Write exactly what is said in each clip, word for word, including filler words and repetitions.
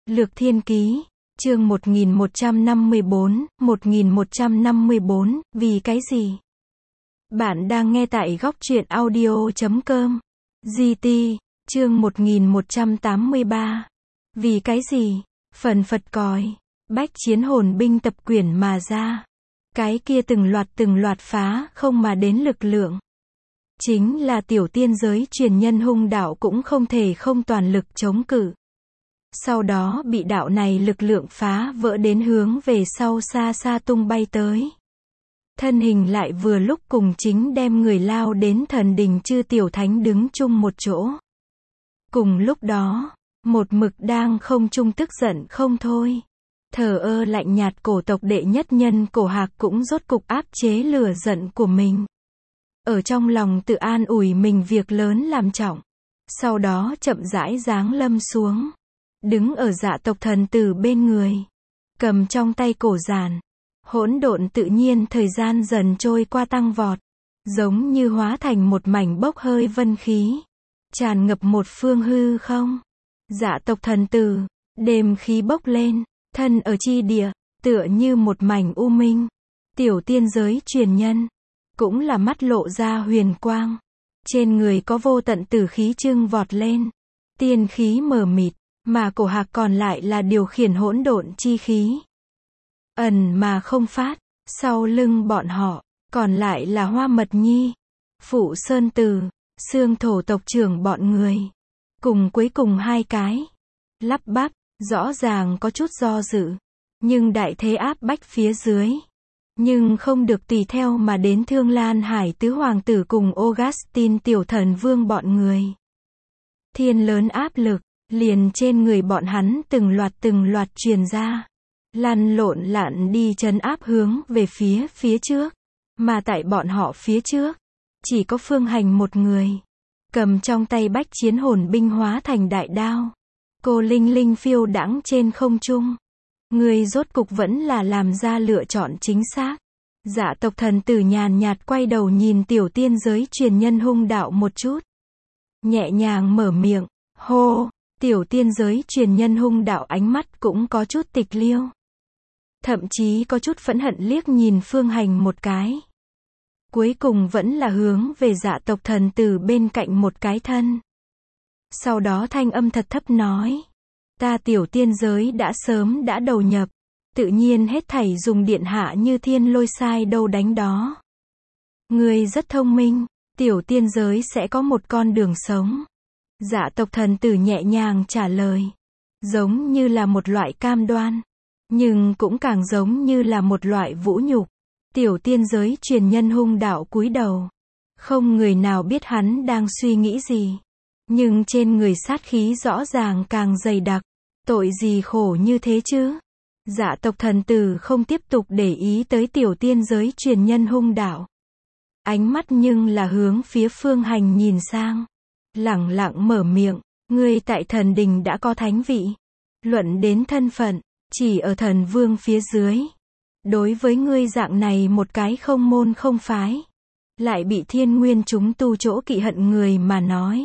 Lược Thiên Ký, chương một nghìn một trăm năm mươi bốn, một nghìn một trăm năm mươi bốn, vì cái gì? Bạn đang nghe tại góc truyện audio chấm com. giê tê, chương một nghìn một trăm tám mươi ba. Vì cái gì? Phần phật còi, bách chiến hồn binh tập quyển mà ra. Cái kia từng loạt từng loạt phá không mà đến lực lượng. Chính là tiểu tiên giới truyền nhân hung đạo cũng không thể không toàn lực chống cự. Sau đó bị đạo này lực lượng phá vỡ đến hướng về sau xa xa tung bay tới. Thân hình lại vừa lúc cùng chính đem người lao đến thần đình chư tiểu thánh đứng chung một chỗ. Cùng lúc đó, một mực đang không trung tức giận không thôi. Thờ ơ lạnh nhạt cổ tộc đệ nhất nhân Cổ Hạc cũng rốt cục áp chế lửa giận của mình. Ở trong lòng tự an ủi mình việc lớn làm trọng. Sau đó chậm rãi giáng lâm xuống. Đứng ở Dạ tộc thần tử bên người. Cầm trong tay cổ giản. Hỗn độn tự nhiên thời gian dần trôi qua tăng vọt. Giống như hóa thành một mảnh bốc hơi vân khí. Tràn ngập một phương hư không. Dạ tộc thần tử. Đêm khí bốc lên. Thân ở chi địa. Tựa như một mảnh u minh. Tiểu tiên giới truyền nhân. Cũng là mắt lộ ra huyền quang. Trên người có vô tận tử khí trưng vọt lên. Tiên khí mờ mịt. Mà Cổ Hạc còn lại là điều khiển hỗn độn chi khí. Ẩn mà không phát. Sau lưng bọn họ, còn lại là Hoa Mật Nhi, Phụ Sơn Từ, Xương Thổ tộc trưởng bọn người. Cùng cuối cùng hai cái. Lắp bắp, rõ ràng có chút do dự. Nhưng đại thế áp bách phía dưới. Nhưng không được tùy theo mà đến Thương Lan Hải tứ hoàng tử cùng Augustin tiểu thần vương bọn người. Thiên lớn áp lực. Liền trên người bọn hắn từng loạt từng loạt truyền ra. Lăn lộn lặn đi trấn áp hướng về phía phía trước. Mà tại bọn họ phía trước. Chỉ có Phương Hành một người. Cầm trong tay bách chiến hồn binh hóa thành đại đao. Cô linh linh phiêu đãng trên không trung. Người rốt cục vẫn là làm ra lựa chọn chính xác. Dạ tộc thần tử nhàn nhạt quay đầu nhìn tiểu tiên giới truyền nhân hung đạo một chút. Nhẹ nhàng mở miệng. Hô. Tiểu tiên giới truyền nhân hung đạo ánh mắt cũng có chút tịch liêu. Thậm chí có chút phẫn hận liếc nhìn Phương Hành một cái. Cuối cùng vẫn là hướng về Dạ tộc thần tử bên cạnh một cái thân. Sau đó thanh âm thật thấp nói. Ta tiểu tiên giới đã sớm đã đầu nhập. Tự nhiên hết thảy dùng điện hạ như thiên lôi sai đâu đánh đó. Ngươi rất thông minh. Tiểu tiên giới sẽ có một con đường sống. Dạ tộc thần tử nhẹ nhàng trả lời. Giống như là một loại cam đoan. Nhưng cũng càng giống như là một loại vũ nhục. Tiểu tiên giới truyền nhân hung đạo cúi đầu. Không người nào biết hắn đang suy nghĩ gì. Nhưng trên người sát khí rõ ràng càng dày đặc. Tội gì khổ như thế chứ? Dạ tộc thần tử không tiếp tục để ý tới tiểu tiên giới truyền nhân hung đạo. Ánh mắt nhưng là hướng phía Phương Hành nhìn sang. Lẳng lặng mở miệng, ngươi tại thần đình đã có thánh vị. Luận đến thân phận, chỉ ở thần vương phía dưới. Đối với ngươi dạng này một cái không môn không phái. Lại bị thiên nguyên chúng tu chỗ kỵ hận người mà nói.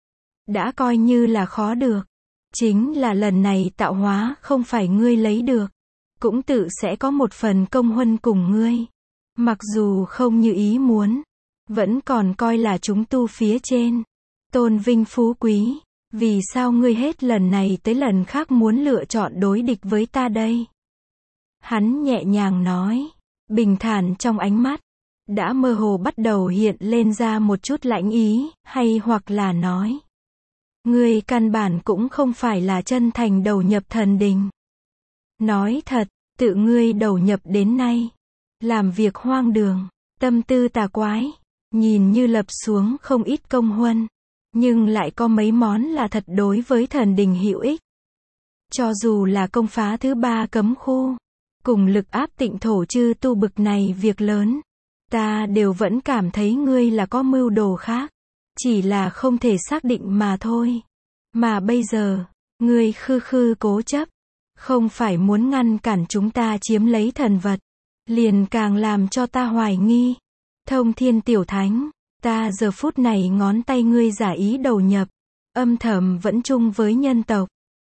Đã coi như là khó được. Chính là lần này tạo hóa không phải ngươi lấy được. Cũng tự sẽ có một phần công huân cùng ngươi. Mặc dù không như ý muốn. Vẫn còn coi là chúng tu phía trên. Tôn vinh phú quý, vì sao ngươi hết lần này tới lần khác muốn lựa chọn đối địch với ta đây? Hắn nhẹ nhàng nói, bình thản trong ánh mắt, đã mơ hồ bắt đầu hiện lên ra một chút lãnh ý, hay hoặc là nói. Ngươi căn bản cũng không phải là chân thành đầu nhập thần đình. Nói thật, tự ngươi đầu nhập đến nay, làm việc hoang đường, tâm tư tà quái, nhìn như lập xuống không ít công huân. Nhưng lại có mấy món là thật đối với thần đình hữu ích. Cho dù là công phá thứ ba cấm khu, cùng lực áp tịnh thổ chư tu bực này việc lớn, ta đều vẫn cảm thấy ngươi là có mưu đồ khác. Chỉ là không thể xác định mà thôi. Mà bây giờ, ngươi khư khư cố chấp, không phải muốn ngăn cản chúng ta chiếm lấy thần vật, liền càng làm cho ta hoài nghi. Thông thiên tiểu thánh. Ta giờ phút này ngón tay ngươi giả ý đầu nhập, âm thầm vẫn chung với nhân tộc.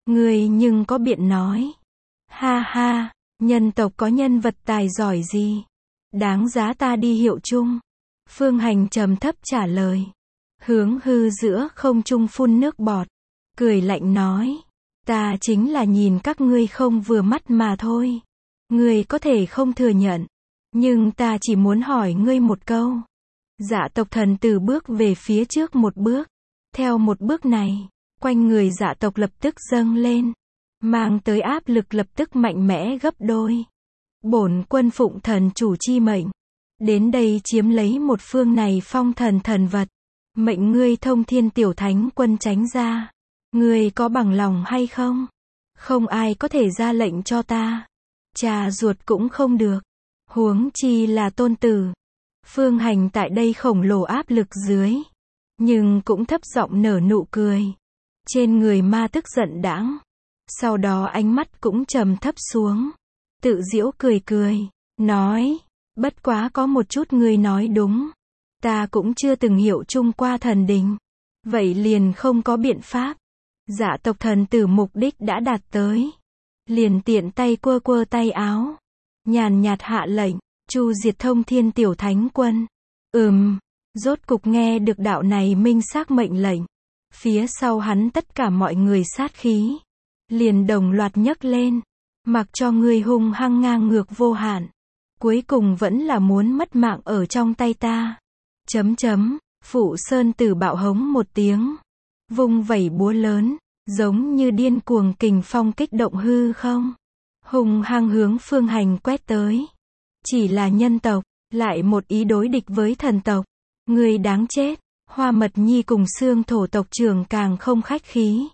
Ngươi nhưng có biện nói. Ha ha, nhân tộc có nhân vật tài giỏi gì? Đáng giá ta đi hiệu chung. Phương Hành trầm thấp trả lời. Hướng hư giữa không trung phun nước bọt. Cười lạnh nói. Ta chính là nhìn các ngươi không vừa mắt mà thôi. Ngươi có thể không thừa nhận. Nhưng ta chỉ muốn hỏi ngươi một câu. Dạ tộc thần tử bước về phía trước một bước. Theo một bước này, quanh người dạ tộc lập tức dâng lên. Mang tới áp lực lập tức mạnh mẽ gấp đôi. Bổn quân phụng thần chủ chi mệnh. Đến đây chiếm lấy một phương này phong thần thần vật. Mệnh ngươi thông thiên tiểu thánh quân tránh ra. Ngươi có bằng lòng hay không? Không ai có thể ra lệnh cho ta. Cha ruột cũng không được. Huống chi là tôn tử. Phương Hành tại đây khổng lồ áp lực dưới. Nhưng cũng thấp giọng nở nụ cười. Trên người ma tức giận đãng. Sau đó ánh mắt cũng trầm thấp xuống. Tự giễu cười cười. Nói. Bất quá có một chút ngươi nói đúng. Ta cũng chưa từng hiệu chung qua thần đình. Vậy liền không có biện pháp. Dạ tộc thần tử mục đích đã đạt tới. Liền tiện tay quơ quơ tay áo. Nhàn nhạt hạ lệnh. Chu diệt thông thiên tiểu thánh quân. Ừm. Rốt cục nghe được đạo này minh xác mệnh lệnh. Phía sau hắn tất cả mọi người sát khí. Liền đồng loạt nhấc lên. Mặc cho ngươi hung hăng ngang ngược vô hạn. Cuối cùng vẫn là muốn mất mạng ở trong tay ta. Chấm chấm. Phụ Sơn Tử bạo hống một tiếng. Vung vẩy búa lớn. Giống như điên cuồng kình phong kích động hư không. Hung hăng hướng Phương Hành quét tới. Chỉ là nhân tộc. Lại một ý đối địch với thần tộc. Người đáng chết. Hoa Mật Nhi cùng xương thổ tộc trưởng càng không khách khí.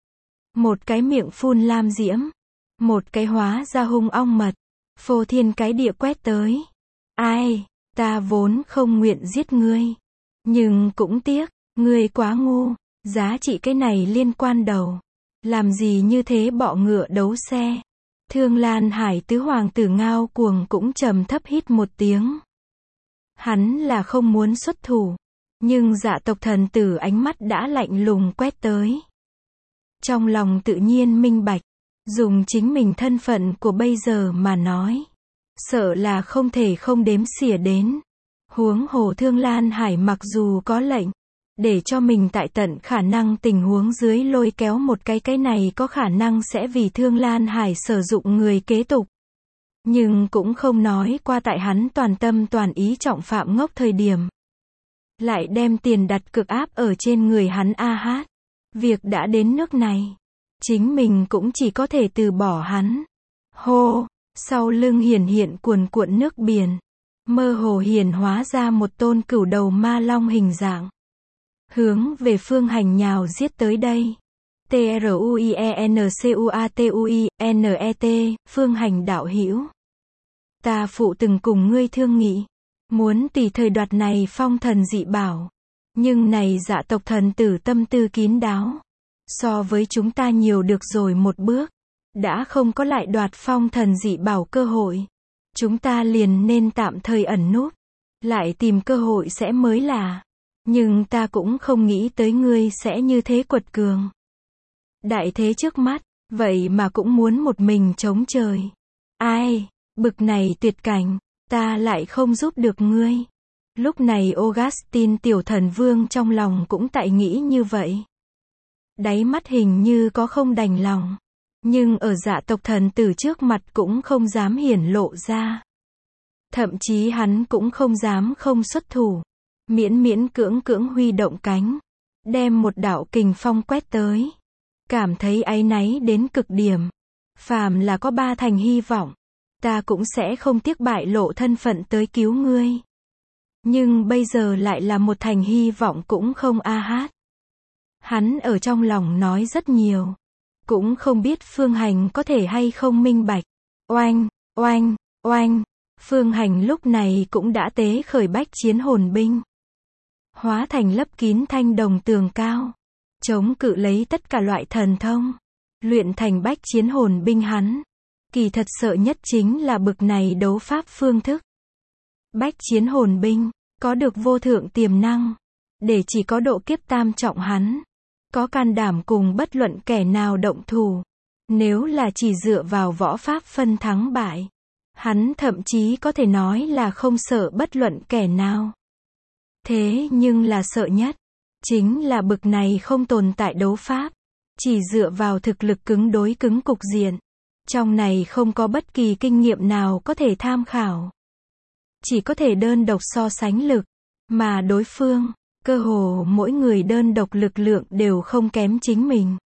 Một cái miệng phun lam diễm. Một cái hóa ra hung ong mật. Phô thiên cái địa quét tới. Ai, ta vốn không nguyện giết ngươi. Nhưng cũng tiếc, ngươi quá ngu. Giá trị cái này liên quan đầu. Làm gì như thế bọ ngựa đấu xe. Thương Lan Hải tứ hoàng tử Ngao Cuồng cũng trầm thấp hít một tiếng. Hắn là không muốn xuất thủ. Nhưng dạ tộc thần tử ánh mắt đã lạnh lùng quét tới. Trong lòng tự nhiên minh bạch. Dùng chính mình thân phận của bây giờ mà nói. Sợ là không thể không đếm xỉa đến. Huống hồ Thương Lan Hải mặc dù có lệnh. Để cho mình tại tận khả năng tình huống dưới lôi kéo một cái cái này có khả năng sẽ vì Thương Lan Hải sử dụng người kế tục. Nhưng cũng không nói qua tại hắn toàn tâm toàn ý trọng phạm ngốc thời điểm. Lại đem tiền đặt cược áp ở trên người hắn a hát. Việc đã đến nước này. Chính mình cũng chỉ có thể từ bỏ hắn. Hô, sau lưng hiển hiện cuồn cuộn nước biển. Mơ hồ hiển hóa ra một tôn cửu đầu ma long hình dạng. Hướng về Phương Hành nhào giết tới đây. T R U I E N C U A T U I, N E T, Phương Hành đạo hữu. Ta phụ từng cùng ngươi thương nghị. Muốn tùy thời đoạt này phong thần dị bảo. Nhưng này dạ tộc thần tử tâm tư kín đáo. So với chúng ta nhiều được rồi một bước. Đã không có lại đoạt phong thần dị bảo cơ hội. Chúng ta liền nên tạm thời ẩn núp. Lại tìm cơ hội sẽ mới là. Nhưng ta cũng không nghĩ tới ngươi sẽ như thế quật cường. Đại thế trước mắt, vậy mà cũng muốn một mình chống trời. Ai, bực này tuyệt cảnh, ta lại không giúp được ngươi. Lúc này Augustin tiểu thần vương trong lòng cũng tại nghĩ như vậy. Đáy mắt hình như có không đành lòng. Nhưng ở dạ tộc thần tử trước mặt cũng không dám hiển lộ ra. Thậm chí hắn cũng không dám không xuất thủ. Miễn miễn cưỡng cưỡng huy động cánh. Đem một đạo kình phong quét tới. Cảm thấy áy náy đến cực điểm. Phàm là có ba thành hy vọng. Ta cũng sẽ không tiếc bại lộ thân phận tới cứu ngươi. Nhưng bây giờ lại là một thành hy vọng cũng không a hát. Hắn ở trong lòng nói rất nhiều. Cũng không biết Phương Hành có thể hay không minh bạch. Oanh, oanh, oanh. Phương Hành lúc này cũng đã tế khởi bách chiến hồn binh. Hóa thành lấp kín thanh đồng tường cao. Chống cự lấy tất cả loại thần thông. Luyện thành bách chiến hồn binh hắn. Kỳ thật sợ nhất chính là bực này đấu pháp phương thức. Bách chiến hồn binh, có được vô thượng tiềm năng. Để chỉ có độ kiếp tam trọng hắn. Có can đảm cùng bất luận kẻ nào động thủ. Nếu là chỉ dựa vào võ pháp phân thắng bại, hắn thậm chí có thể nói là không sợ bất luận kẻ nào. Thế nhưng là sợ nhất, chính là bực này không tồn tại đấu pháp, chỉ dựa vào thực lực cứng đối cứng cục diện. Trong này không có bất kỳ kinh nghiệm nào có thể tham khảo. Chỉ có thể đơn độc so sánh lực, mà đối phương, cơ hồ mỗi người đơn độc lực lượng đều không kém chính mình.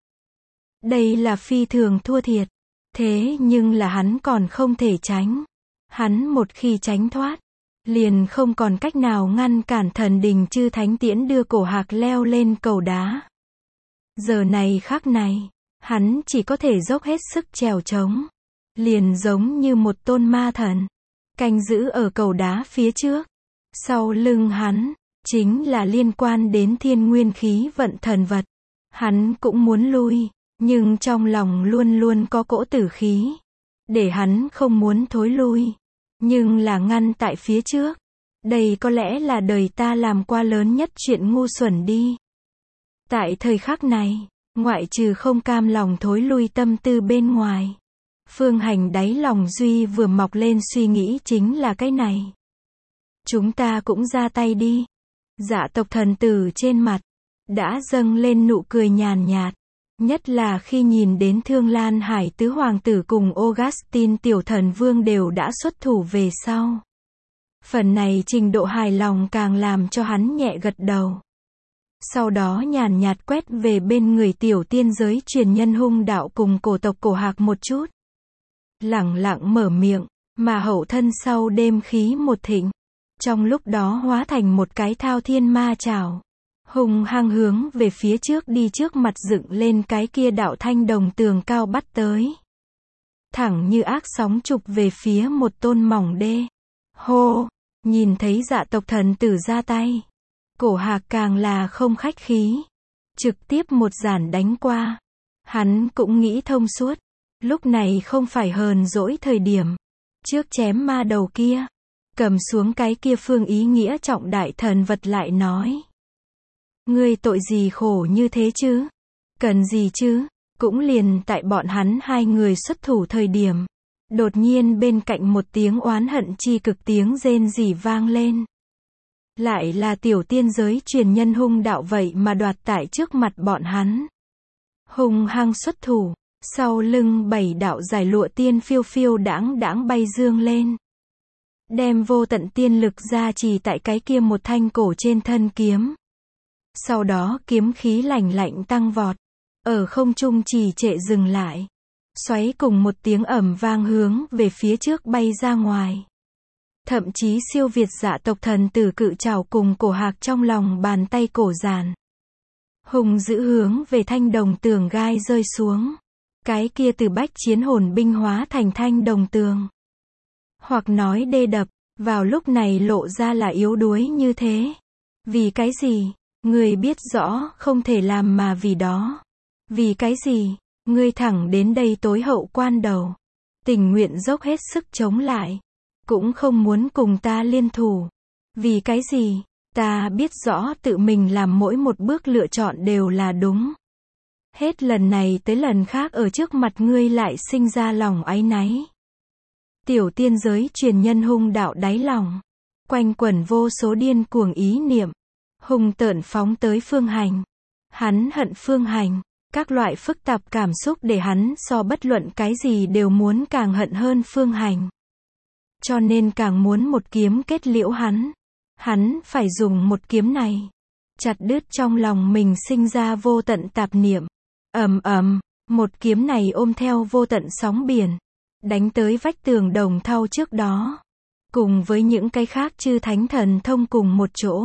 Đây là phi thường thua thiệt. Thế nhưng là hắn còn không thể tránh. Hắn một khi tránh thoát, liền không còn cách nào ngăn cản Thần Đình Chư Thánh Tiễn đưa Cổ Hạc leo lên cầu đá. Giờ này khắc này, hắn chỉ có thể dốc hết sức trèo trống. Liền giống như một tôn ma thần, canh giữ ở cầu đá phía trước. Sau lưng hắn, chính là liên quan đến thiên nguyên khí vận thần vật. Hắn cũng muốn lui, nhưng trong lòng luôn luôn có cỗ tử khí, để hắn không muốn thối lui. Nhưng là ngăn tại phía trước. Đây có lẽ là đời ta làm qua lớn nhất chuyện ngu xuẩn đi. Tại thời khắc này, ngoại trừ không cam lòng thối lui tâm tư bên ngoài, Phương Hành đáy lòng duy vừa mọc lên suy nghĩ chính là cái này. Chúng ta cũng ra tay đi. Dạ tộc thần tử trên mặt đã dâng lên nụ cười nhàn nhạt, nhất là khi nhìn đến Thương Lan Hải tứ hoàng tử cùng Augustin tiểu thần vương đều đã xuất thủ về sau. Phần này trình độ hài lòng càng làm cho hắn nhẹ gật đầu. Sau đó nhàn nhạt quét về bên người tiểu tiên giới truyền nhân Hung Đạo cùng cổ tộc Cổ Hạc một chút. Lẳng lặng mở miệng, mà hậu thân sau đêm khí một thịnh. Trong lúc đó hóa thành một cái thao thiên ma trảo. Hùng hăng hướng về phía trước đi, trước mặt dựng lên cái kia đạo thanh đồng tường cao bắt tới. Thẳng như ác sóng trục về phía một tôn mỏng đê. Hô! Nhìn thấy dạ tộc thần tử ra tay. Cổ Hạc càng là không khách khí. Trực tiếp một giản đánh qua. Hắn cũng nghĩ thông suốt. Lúc này không phải hờn dỗi thời điểm. Trước chém ma đầu kia. Cầm xuống cái kia phương ý nghĩa trọng đại thần vật lại nói. Ngươi tội gì khổ như thế chứ? Cần gì chứ? Cũng liền tại bọn hắn hai người xuất thủ thời điểm. Đột nhiên bên cạnh một tiếng oán hận chi cực tiếng rên rỉ vang lên. Lại là tiểu tiên giới truyền nhân Hung Đạo vậy mà đoạt tại trước mặt bọn hắn. Hung hăng xuất thủ, sau lưng bảy đạo giải lụa tiên phiêu phiêu đãng đãng bay dương lên. Đem vô tận tiên lực ra chỉ tại cái kia một thanh cổ trên thân kiếm. Sau đó kiếm khí lạnh lạnh tăng vọt, ở không trung trì trệ dừng lại. Xoáy cùng một tiếng ầm vang hướng về phía trước bay ra ngoài. Thậm chí siêu việt dạ tộc thần tử cự trảo cùng Cổ Hạc trong lòng bàn tay cổ giản. Hùng dữ hướng về thanh đồng tường gai rơi xuống. Cái kia từ bách chiến hồn binh hóa thành thanh đồng tường. Hoặc nói đê đập, vào lúc này lộ ra là yếu đuối như thế. Vì cái gì? Người biết rõ không thể làm mà vì đó. Vì cái gì? Ngươi thẳng đến đây tối hậu quan đầu. Tình nguyện dốc hết sức chống lại. Cũng không muốn cùng ta liên thủ. Vì cái gì? Ta biết rõ tự mình làm mỗi một bước lựa chọn đều là đúng. Hết lần này tới lần khác ở trước mặt ngươi lại sinh ra lòng áy náy. Tiểu tiên giới truyền nhân Hung Đạo đáy lòng. Quanh quẩn vô số điên cuồng ý niệm. Hung tợn phóng tới Phương Hành. Hắn hận Phương Hành. Các loại phức tạp cảm xúc để hắn so bất luận cái gì đều muốn càng hận hơn Phương Hành. Cho nên càng muốn một kiếm kết liễu hắn. Hắn phải dùng một kiếm này. Chặt đứt trong lòng mình sinh ra vô tận tạp niệm. Ầm ầm, một kiếm này ôm theo vô tận sóng biển. Đánh tới vách tường Đồng Thau trước đó. Cùng với những cái khác chư thánh thần thông cùng một chỗ.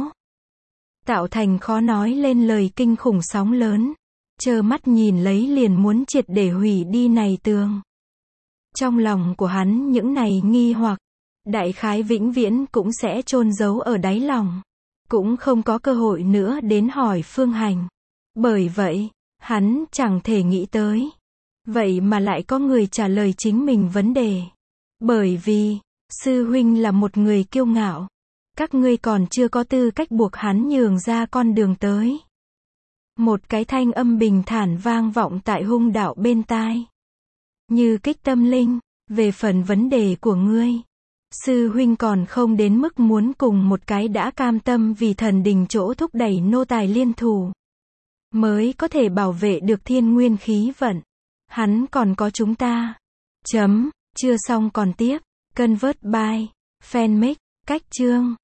Tạo thành khó nói lên lời kinh khủng sóng lớn. Trơ mắt nhìn lấy liền muốn triệt để hủy đi này tường. Trong lòng của hắn những này nghi hoặc, đại khái vĩnh viễn cũng sẽ chôn giấu ở đáy lòng. Cũng không có cơ hội nữa đến hỏi Phương Hành. Bởi vậy, hắn chẳng thể nghĩ tới. Vậy mà lại có người trả lời chính mình vấn đề. Bởi vì, sư huynh là một người kiêu ngạo. Các ngươi còn chưa có tư cách buộc hắn nhường ra con đường tới. Một cái thanh âm bình thản vang vọng tại Hung Đạo bên tai. như kích tâm linh. Về phần vấn đề của ngươi, sư huynh còn không đến mức muốn cùng một cái đã cam tâm vì thần đình chỗ thúc đẩy nô tài liên thủ, mới có thể bảo vệ được thiên nguyên khí vận. Hắn còn có chúng ta. Chấm, chưa xong còn tiếp. Convert by Fanmic, cách chương.